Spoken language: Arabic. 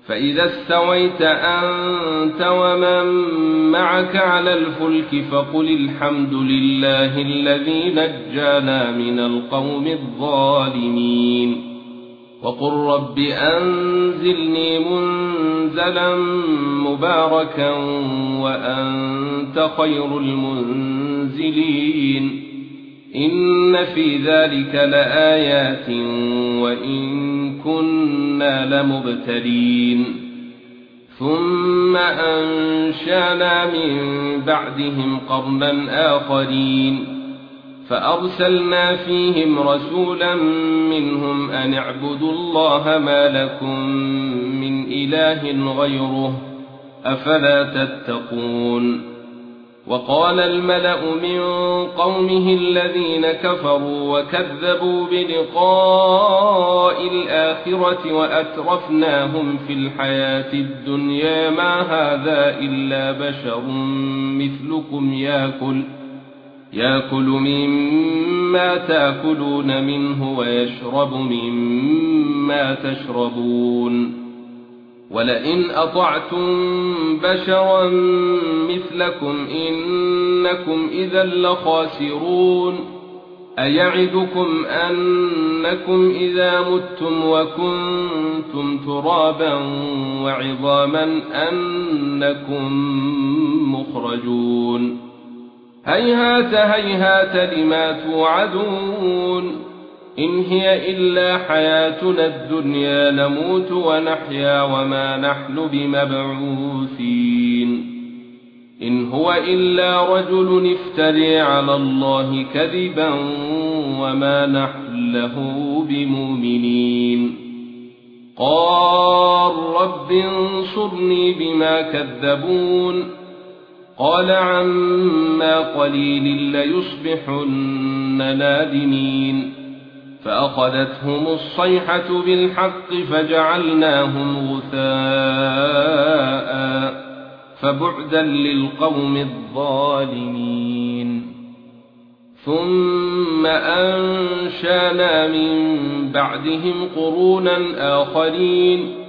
فإذا استويت أنت ومن معك على الفلك فقل الحمد لله الذي نجانا من القوم الظالمين وقل رب أنزلني منزلا مباركا وأنت خير المنزلين إن في ذلك لآيات وإن كنا لمبتلين ثم أنشأنا من بعدهم قرنا آخرين فأرسلنا فيهم رسولا منهم أن اعبدوا الله ما لكم من إله غيره أفلا تتقون وقال الملأ من قومه الذين كفروا وكذبوا بلقاء الآخرة وأترفناهم في الحياة الدنيا ما هذا إلا بشر مثلكم يأكل مما تأكلون منه ويشرب مما تشربون ولئن أطعتم بشرا مثلكم إنكم إذا لخاسرون أيعدكم أنكم إذا متم وكنتم ترابا وعظاما أنكم مخرجون هيهات هيهات لما توعدون إن هي إلا حياتنا الدنيا نموت ونحيا وما نحن بمبعوثين إن هو إلا رجل افتري على الله كذبا وما نحن له بمؤمنين قال رب انصرني بما كذبون قال عما قليل ليصبحن نادمين فأخذتهم الصيحة بالحق فجعلناهم غثاء فبعدا للقوم الظالمين ثم أنشأنا من بعدهم قرونا آخرين